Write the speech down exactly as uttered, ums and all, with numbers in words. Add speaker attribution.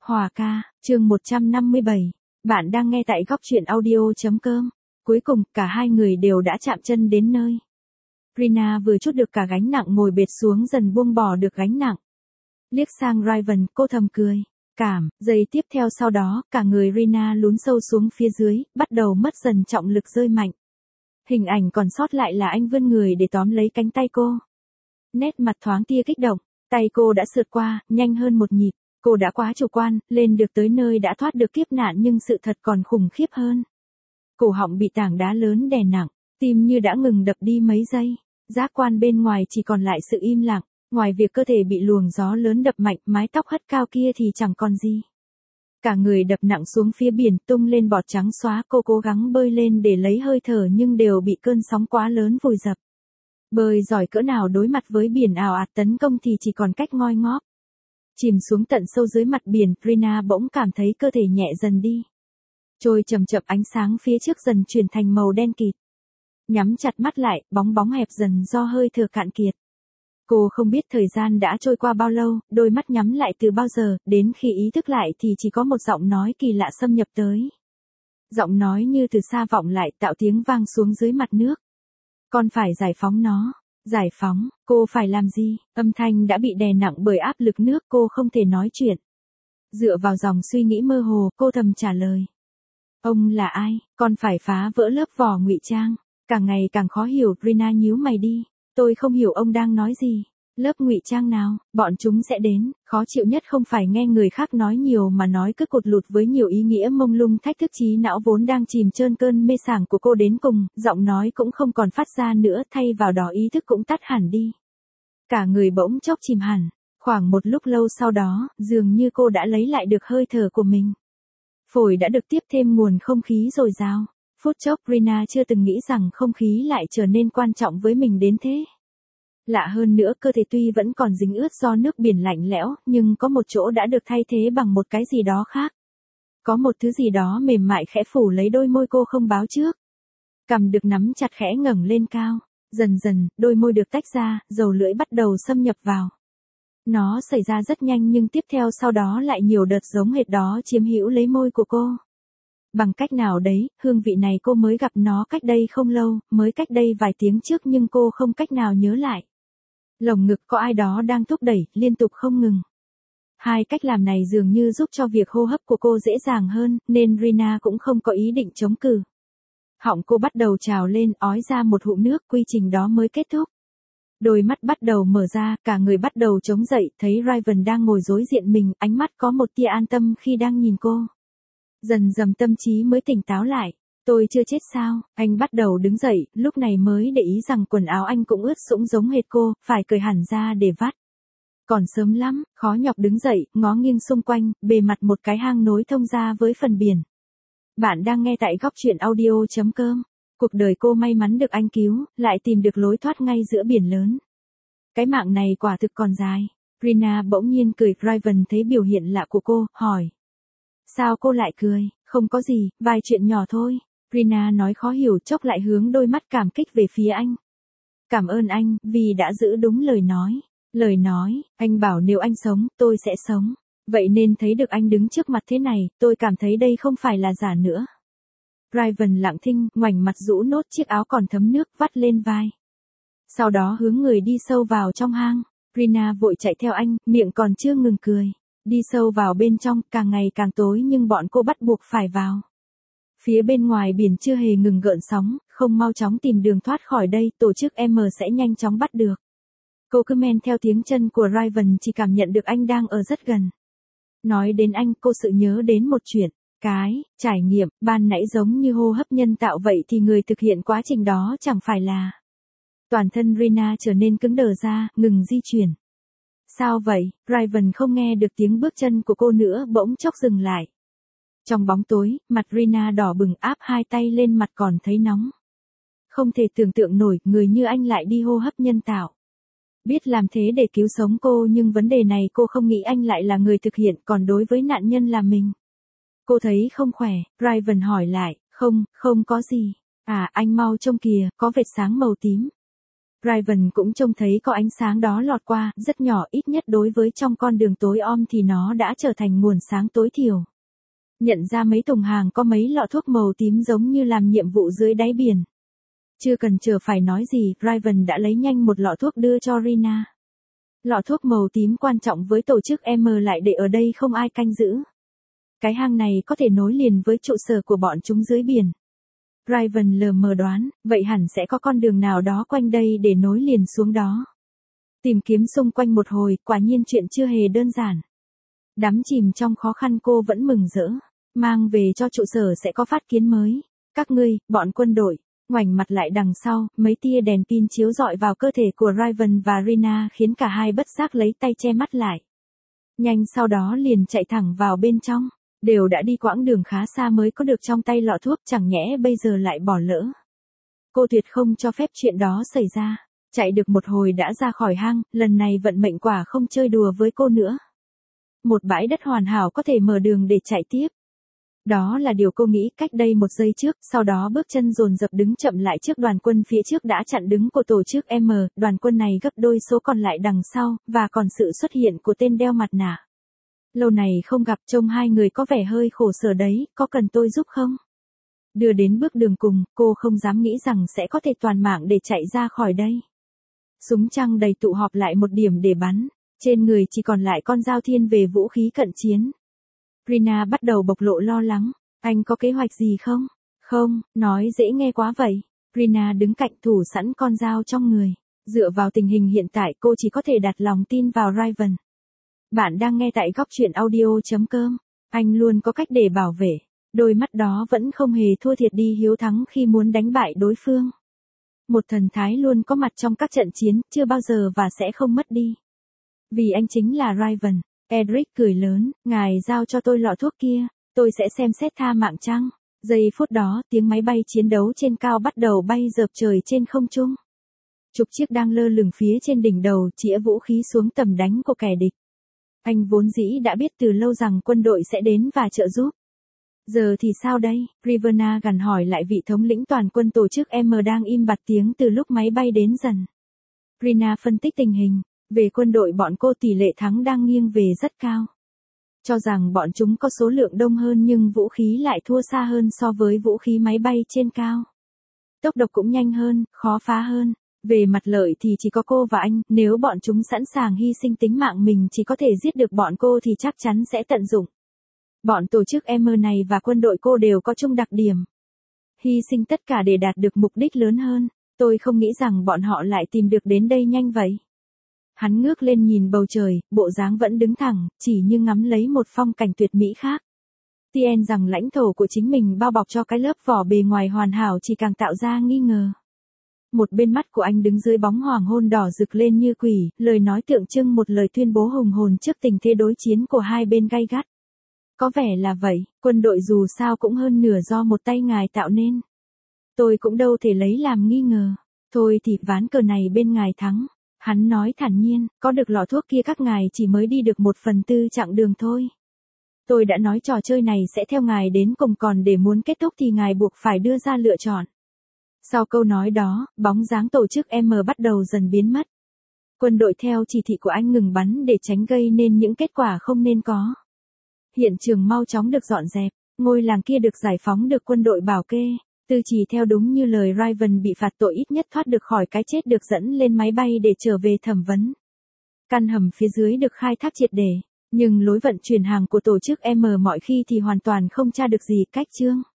Speaker 1: Hòa ca, chương một trăm năm mươi bảy. Bạn đang nghe tại góc truyện audio.com. Cuối cùng, cả hai người đều đã chạm chân đến nơi. Rina vừa chút được cả gánh nặng ngồi bệt xuống dần buông bỏ được gánh nặng. Liếc sang Raven, cô thầm cười. Cảm, giây tiếp theo sau đó, cả người Rina lún sâu xuống phía dưới, bắt đầu mất dần trọng lực rơi mạnh. Hình ảnh còn sót lại là anh vươn người để tóm lấy cánh tay cô. Nét mặt thoáng tia kích động, tay cô đã sượt qua, nhanh hơn một nhịp. Cô đã quá chủ quan, lên được tới nơi đã thoát được kiếp nạn nhưng sự thật còn khủng khiếp hơn. Cổ họng bị tảng đá lớn đè nặng, tim như đã ngừng đập đi mấy giây. Giác quan bên ngoài chỉ còn lại sự im lặng, ngoài việc cơ thể bị luồng gió lớn đập mạnh, mái tóc hất cao kia thì chẳng còn gì. Cả người đập nặng xuống phía biển, tung lên bọt trắng xóa, cô cố gắng bơi lên để lấy hơi thở nhưng đều bị cơn sóng quá lớn vùi dập. Bơi giỏi cỡ nào đối mặt với biển ào ạt tấn công thì chỉ còn cách ngoi ngóp. Chìm xuống tận sâu dưới mặt biển, Rina bỗng cảm thấy cơ thể nhẹ dần đi. Trôi chậm chậm, ánh sáng phía trước dần chuyển thành màu đen kịt. Nhắm chặt mắt lại, bóng bóng hẹp dần do hơi thở cạn kiệt. Cô không biết thời gian đã trôi qua bao lâu, đôi mắt nhắm lại từ bao giờ, đến khi ý thức lại thì chỉ có một giọng nói kỳ lạ xâm nhập tới. Giọng nói như từ xa vọng lại, tạo tiếng vang xuống dưới mặt nước. Con phải giải phóng nó. Giải phóng, cô phải làm gì? Âm thanh đã bị đè nặng bởi áp lực nước, cô không thể nói chuyện. Dựa vào dòng suy nghĩ mơ hồ, cô thầm trả lời. Ông là ai? Con phải phá vỡ lớp vỏ ngụy trang. Càng ngày càng khó hiểu, Rina nhíu mày đi. Tôi không hiểu ông đang nói gì. Lớp ngụy trang nào? Bọn chúng sẽ đến. Khó chịu nhất không phải nghe người khác nói nhiều mà nói cứ cụt lụt với nhiều ý nghĩa mông lung thách thức trí não vốn đang chìm trơn cơn mê sảng của cô đến cùng. Giọng nói cũng không còn phát ra nữa, thay vào đó ý thức cũng tắt hẳn đi. Cả người bỗng chốc chìm hẳn. Khoảng một lúc lâu sau đó, dường như cô đã lấy lại được hơi thở của mình. Phổi đã được tiếp thêm nguồn không khí dồi dào. Phút chốc Rina chưa từng nghĩ rằng không khí lại trở nên quan trọng với mình đến thế. Lạ hơn nữa, cơ thể tuy vẫn còn dính ướt do nước biển lạnh lẽo, nhưng có một chỗ đã được thay thế bằng một cái gì đó khác. Có một thứ gì đó mềm mại khẽ phủ lấy đôi môi cô không báo trước. Cằm được nắm chặt khẽ ngẩng lên cao. Dần dần, đôi môi được tách ra, dầu lưỡi bắt đầu xâm nhập vào. Nó xảy ra rất nhanh nhưng tiếp theo sau đó lại nhiều đợt giống hệt đó chiếm hữu lấy môi của cô. Bằng cách nào đấy, hương vị này cô mới gặp nó cách đây không lâu, mới cách đây vài tiếng trước nhưng cô không cách nào nhớ lại. Lồng ngực có ai đó đang thúc đẩy, liên tục không ngừng. Hai cách làm này dường như giúp cho việc hô hấp của cô dễ dàng hơn, nên Rina cũng không có ý định chống cự. Họng cô bắt đầu trào lên, ói ra một hụm nước, quy trình đó mới kết thúc. Đôi mắt bắt đầu mở ra, cả người bắt đầu chống dậy, thấy Raven đang ngồi đối diện mình, ánh mắt có một tia an tâm khi đang nhìn cô. Dần dần tâm trí mới tỉnh táo lại. Tôi chưa chết sao? Anh bắt đầu đứng dậy, lúc này mới để ý rằng quần áo anh cũng ướt sũng giống hệt cô, phải cởi hẳn ra để vắt. Còn sớm lắm, khó nhọc đứng dậy, ngó nghiêng xung quanh, bề mặt một cái hang nối thông ra với phần biển. Bạn đang nghe tại góc truyện audio.com. Cuộc đời cô may mắn được anh cứu, lại tìm được lối thoát ngay giữa biển lớn. Cái mạng này quả thực còn dài. Rina bỗng nhiên cười, Raven thấy biểu hiện lạ của cô, hỏi. Sao cô lại cười? Không có gì, vài chuyện nhỏ thôi. Rina nói khó hiểu, chốc lại hướng đôi mắt cảm kích về phía anh. Cảm ơn anh, vì đã giữ đúng lời nói. Lời nói, anh bảo nếu anh sống, tôi sẽ sống. Vậy nên thấy được anh đứng trước mặt thế này, tôi cảm thấy đây không phải là giả nữa. Raven lặng thinh, ngoảnh mặt rũ nốt chiếc áo còn thấm nước vắt lên vai. Sau đó hướng người đi sâu vào trong hang. Rina vội chạy theo anh, miệng còn chưa ngừng cười. Đi sâu vào bên trong, càng ngày càng tối nhưng bọn cô bắt buộc phải vào. Phía bên ngoài biển chưa hề ngừng gợn sóng, không mau chóng tìm đường thoát khỏi đây, tổ chức M sẽ nhanh chóng bắt được. Cô cứ men theo tiếng chân của Raven, chỉ cảm nhận được anh đang ở rất gần. Nói đến anh, cô sự nhớ đến một chuyện. Cái, trải nghiệm, ban nãy giống như hô hấp nhân tạo vậy thì người thực hiện quá trình đó chẳng phải là. Toàn thân Rina trở nên cứng đờ ra, ngừng di chuyển. Sao vậy? Raven không nghe được tiếng bước chân của cô nữa, bỗng chốc dừng lại. Trong bóng tối, mặt Rina đỏ bừng, áp hai tay lên mặt còn thấy nóng. Không thể tưởng tượng nổi, người như anh lại đi hô hấp nhân tạo. Biết làm thế để cứu sống cô nhưng vấn đề này cô không nghĩ anh lại là người thực hiện, còn đối với nạn nhân là mình. Cô thấy không khỏe, Raven hỏi lại, không, không có gì. À, anh mau trông kìa, có vệt sáng màu tím. Raven cũng trông thấy có ánh sáng đó lọt qua, rất nhỏ, ít nhất đối với trong con đường tối om thì nó đã trở thành nguồn sáng tối thiểu. Nhận ra mấy thùng hàng có mấy lọ thuốc màu tím giống như làm nhiệm vụ dưới đáy biển. Chưa cần chờ phải nói gì, Raven đã lấy nhanh một lọ thuốc đưa cho Rina. Lọ thuốc màu tím quan trọng với tổ chức M lại để ở đây không ai canh giữ. Cái hang này có thể nối liền với trụ sở của bọn chúng dưới biển. Raven lờ mờ đoán, vậy hẳn sẽ có con đường nào đó quanh đây để nối liền xuống đó. Tìm kiếm xung quanh một hồi, quả nhiên chuyện chưa hề đơn giản. Đắm chìm trong khó khăn cô vẫn mừng rỡ. Mang về cho trụ sở sẽ có phát kiến mới. Các ngươi, bọn quân đội. Ngoảnh mặt lại đằng sau, mấy tia đèn pin chiếu rọi vào cơ thể của Raven và Rina khiến cả hai bất giác lấy tay che mắt lại. Nhanh sau đó liền chạy thẳng vào bên trong. Đều đã đi quãng đường khá xa mới có được trong tay lọ thuốc, chẳng nhẽ bây giờ lại bỏ lỡ. Cô tuyệt không cho phép chuyện đó xảy ra. Chạy được một hồi đã ra khỏi hang, lần này vận mệnh quả không chơi đùa với cô nữa. Một bãi đất hoàn hảo có thể mở đường để chạy tiếp. Đó là điều cô nghĩ cách đây một giây trước, sau đó bước chân dồn dập đứng chậm lại trước đoàn quân phía trước đã chặn đứng của tổ chức M, đoàn quân này gấp đôi số còn lại đằng sau, và còn sự xuất hiện của tên đeo mặt nạ. Lâu này không gặp, trông hai người có vẻ hơi khổ sở đấy, có cần tôi giúp không? Đưa đến bước đường cùng, cô không dám nghĩ rằng sẽ có thể toàn mạng để chạy ra khỏi đây. Súng trăng đầy tụ họp lại một điểm để bắn, trên người chỉ còn lại con dao thiên về vũ khí cận chiến. Rina bắt đầu bộc lộ lo lắng, anh có kế hoạch gì không? Không, nói dễ nghe quá vậy. Rina đứng cạnh thủ sẵn con dao trong người. Dựa vào tình hình hiện tại cô chỉ có thể đặt lòng tin vào Raven. Bạn đang nghe tại góc truyện audio chấm com. Anh luôn có cách để bảo vệ. Đôi mắt đó vẫn không hề thua thiệt đi hiếu thắng khi muốn đánh bại đối phương. Một thần thái luôn có mặt trong các trận chiến, chưa bao giờ và sẽ không mất đi. Vì anh chính là Raven. Edric cười lớn, ngài giao cho tôi lọ thuốc kia, tôi sẽ xem xét tha mạng chăng. Giây phút đó, tiếng máy bay chiến đấu trên cao bắt đầu bay dợp trời trên không trung. Chục chiếc đang lơ lửng phía trên đỉnh đầu, chĩa vũ khí xuống tầm đánh của kẻ địch. Anh vốn dĩ đã biết từ lâu rằng quân đội sẽ đến và trợ giúp. Giờ thì sao đây? Riverna gằn hỏi lại vị thống lĩnh toàn quân tổ chức M đang im bặt tiếng từ lúc máy bay đến dần. Rina phân tích tình hình. Về quân đội bọn cô tỷ lệ thắng đang nghiêng về rất cao. Cho rằng bọn chúng có số lượng đông hơn nhưng vũ khí lại thua xa hơn so với vũ khí máy bay trên cao. Tốc độ cũng nhanh hơn, khó phá hơn. Về mặt lợi thì chỉ có cô và anh, nếu bọn chúng sẵn sàng hy sinh tính mạng mình chỉ có thể giết được bọn cô thì chắc chắn sẽ tận dụng. Bọn tổ chức M này và quân đội cô đều có chung đặc điểm. Hy sinh tất cả để đạt được mục đích lớn hơn. Tôi không nghĩ rằng bọn họ lại tìm được đến đây nhanh vậy. Hắn ngước lên nhìn bầu trời, bộ dáng vẫn đứng thẳng, chỉ như ngắm lấy một phong cảnh tuyệt mỹ khác. Tien rằng lãnh thổ của chính mình bao bọc cho cái lớp vỏ bề ngoài hoàn hảo chỉ càng tạo ra nghi ngờ. Một bên mắt của anh đứng dưới bóng hoàng hôn đỏ rực lên như quỷ, lời nói tượng trưng một lời tuyên bố hùng hồn trước tình thế đối chiến của hai bên gay gắt. Có vẻ là vậy, quân đội dù sao cũng hơn nửa do một tay ngài tạo nên. Tôi cũng đâu thể lấy làm nghi ngờ. Thôi thì ván cờ này bên ngài thắng. Hắn nói thản nhiên, có được lọ thuốc kia các ngài chỉ mới đi được một phần tư chặng đường thôi. Tôi đã nói trò chơi này sẽ theo ngài đến cùng, còn để muốn kết thúc thì ngài buộc phải đưa ra lựa chọn. Sau câu nói đó, bóng dáng tổ chức M bắt đầu dần biến mất. Quân đội theo chỉ thị của anh ngừng bắn để tránh gây nên những kết quả không nên có. Hiện trường mau chóng được dọn dẹp, ngôi làng kia được giải phóng được quân đội bảo kê. Tư chỉ theo đúng như lời Raven bị phạt tội ít nhất thoát được khỏi cái chết được dẫn lên máy bay để trở về thẩm vấn. Căn hầm phía dưới được khai thác triệt để, nhưng lối vận chuyển hàng của tổ chức M mọi khi thì hoàn toàn không tra được gì cách chương.